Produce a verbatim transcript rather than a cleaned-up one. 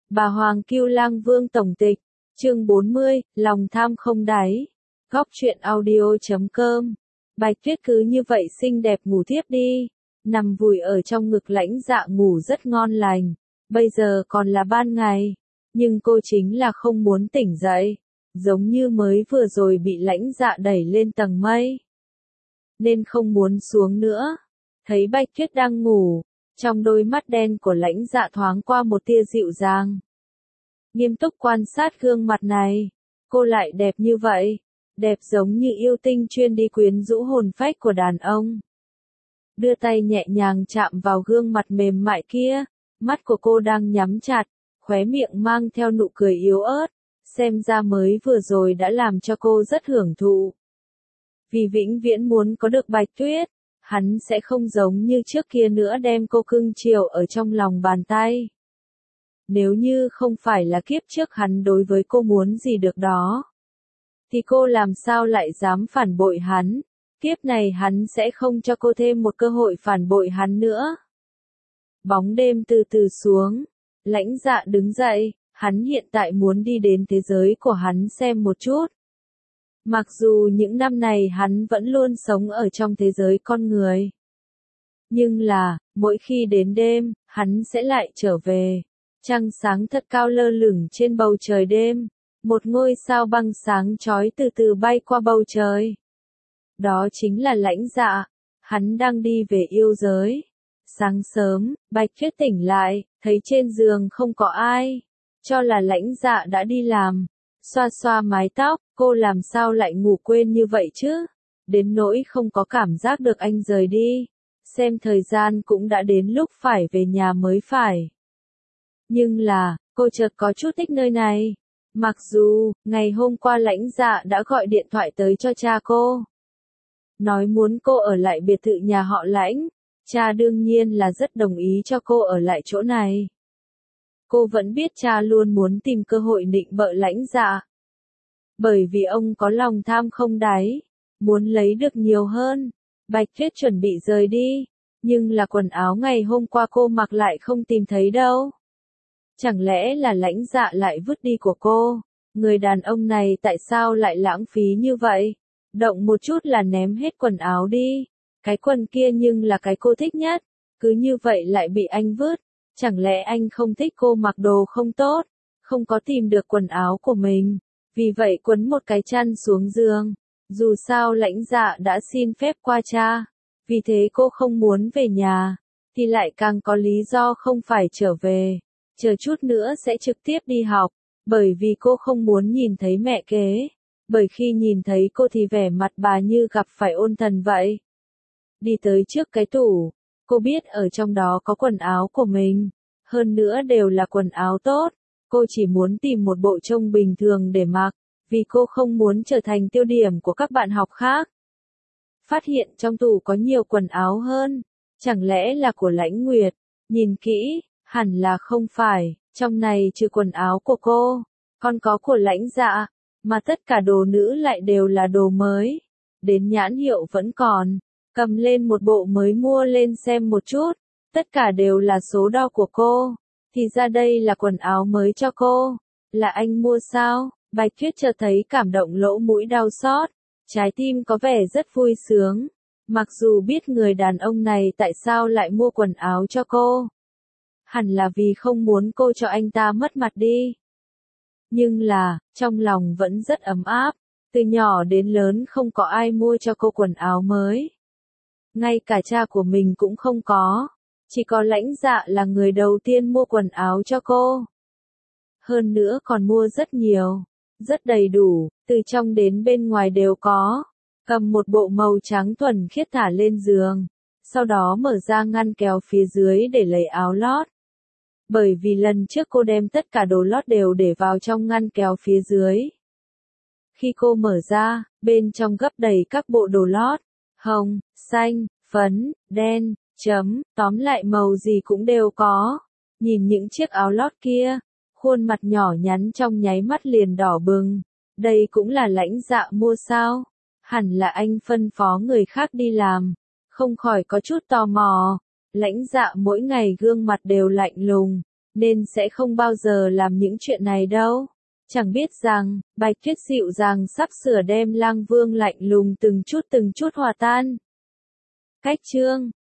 Bà Hoàng Cưu Lang Vương Tổng Tịch, chương bốn mươi, lòng tham không đáy. Góc truyện audio chấm com. Bạch Tuyết cứ như vậy xinh đẹp ngủ thiếp đi, nằm vùi ở trong ngực Lãnh Dạ ngủ rất ngon lành. Bây giờ còn là ban ngày, nhưng cô chính là không muốn tỉnh dậy, giống như mới vừa rồi bị Lãnh Dạ đẩy lên tầng mây, nên không muốn xuống nữa. Thấy Bạch Tuyết đang ngủ, trong đôi mắt đen của Lãnh Dạ thoáng qua một tia dịu dàng. Nghiêm túc quan sát gương mặt này, cô lại đẹp như vậy, đẹp giống như yêu tinh chuyên đi quyến rũ hồn phách của đàn ông. Đưa tay nhẹ nhàng chạm vào gương mặt mềm mại kia, mắt của cô đang nhắm chặt, khóe miệng mang theo nụ cười yếu ớt, xem ra mới vừa rồi đã làm cho cô rất hưởng thụ. Vì vĩnh viễn muốn có được Bạch Tuyết, hắn sẽ không giống như trước kia nữa đem cô cưng chiều ở trong lòng bàn tay. Nếu như không phải là kiếp trước hắn đối với cô muốn gì được đó, thì cô làm sao lại dám phản bội hắn, kiếp này hắn sẽ không cho cô thêm một cơ hội phản bội hắn nữa. Bóng đêm từ từ xuống, Lãnh Dạ đứng dậy, hắn hiện tại muốn đi đến thế giới của hắn xem một chút. Mặc dù những năm này hắn vẫn luôn sống ở trong thế giới con người, nhưng là, mỗi khi đến đêm, hắn sẽ lại trở về. Trăng sáng thật cao lơ lửng trên bầu trời đêm, một ngôi sao băng sáng chói từ từ bay qua bầu trời. Đó chính là Lãnh Dạ, hắn đang đi về yêu giới. Sáng sớm, Bạch Tuyết tỉnh lại, thấy trên giường không có ai, cho là Lãnh Dạ đã đi làm. Xoa xoa mái tóc, cô làm sao lại ngủ quên như vậy chứ? Đến nỗi không có cảm giác được anh rời đi. Xem thời gian cũng đã đến lúc phải về nhà mới phải. Nhưng là, cô chợt có chút thích nơi này. Mặc dù, ngày hôm qua Lãnh Dạ đã gọi điện thoại tới cho cha cô, nói muốn cô ở lại biệt thự nhà họ Lãnh. Cha đương nhiên là rất đồng ý cho cô ở lại chỗ này. Cô vẫn biết cha luôn muốn tìm cơ hội nịnh bợ Lãnh Dạ. Bởi vì ông có lòng tham không đáy, muốn lấy được nhiều hơn. Bạch Tuyết chuẩn bị rời đi, nhưng là quần áo ngày hôm qua cô mặc lại không tìm thấy đâu. Chẳng lẽ là Lãnh Dạ lại vứt đi của cô? Người đàn ông này tại sao lại lãng phí như vậy? Động một chút là ném hết quần áo đi. Cái quần kia nhưng là cái cô thích nhất, cứ như vậy lại bị anh vứt. Chẳng lẽ anh không thích cô mặc đồ không tốt, không có tìm được quần áo của mình, vì vậy quấn một cái chăn xuống giường. Dù sao Lãnh Dạ đã xin phép qua cha, vì thế cô không muốn về nhà, thì lại càng có lý do không phải trở về. Chờ chút nữa sẽ trực tiếp đi học, bởi vì cô không muốn nhìn thấy mẹ kế, bởi khi nhìn thấy cô thì vẻ mặt bà như gặp phải ôn thần vậy. Đi tới trước cái tủ, cô biết ở trong đó có quần áo của mình, hơn nữa đều là quần áo tốt, cô chỉ muốn tìm một bộ trông bình thường để mặc, vì cô không muốn trở thành tiêu điểm của các bạn học khác. Phát hiện trong tủ có nhiều quần áo hơn, chẳng lẽ là của Lãnh Nguyệt, nhìn kỹ, hẳn là không phải, trong này trừ quần áo của cô, còn có của Lãnh Dạ, mà tất cả đồ nữ lại đều là đồ mới, đến nhãn hiệu vẫn còn. Cầm lên một bộ mới mua lên xem một chút, tất cả đều là số đo của cô, thì ra đây là quần áo mới cho cô, là anh mua sao? Bạch Tuyết chợt thấy cảm động lỗ mũi đau xót, trái tim có vẻ rất vui sướng, mặc dù biết người đàn ông này tại sao lại mua quần áo cho cô. Hẳn là vì không muốn cô cho anh ta mất mặt đi. Nhưng là, trong lòng vẫn rất ấm áp, từ nhỏ đến lớn không có ai mua cho cô quần áo mới. Ngay cả cha của mình cũng không có, chỉ có Lãnh Dạ là người đầu tiên mua quần áo cho cô. Hơn nữa còn mua rất nhiều, rất đầy đủ, từ trong đến bên ngoài đều có. Cầm một bộ màu trắng thuần khiết thả lên giường, sau đó mở ra ngăn kéo phía dưới để lấy áo lót. Bởi vì lần trước cô đem tất cả đồ lót đều để vào trong ngăn kéo phía dưới. Khi cô mở ra, bên trong gấp đầy các bộ đồ lót, hồng, xanh, phấn, đen, chấm, tóm lại màu gì cũng đều có. Nhìn những chiếc áo lót kia, khuôn mặt nhỏ nhắn trong nháy mắt liền đỏ bừng. Đây cũng là Lãnh Dạ mua sao? Hẳn là anh phân phó người khác đi làm, không khỏi có chút tò mò. Lãnh Dạ mỗi ngày gương mặt đều lạnh lùng, nên sẽ không bao giờ làm những chuyện này đâu. Chẳng biết rằng, Bạch Tuyết dịu dàng sắp sửa đem Lang Vương lạnh lùng từng chút từng chút hòa tan. Cách chương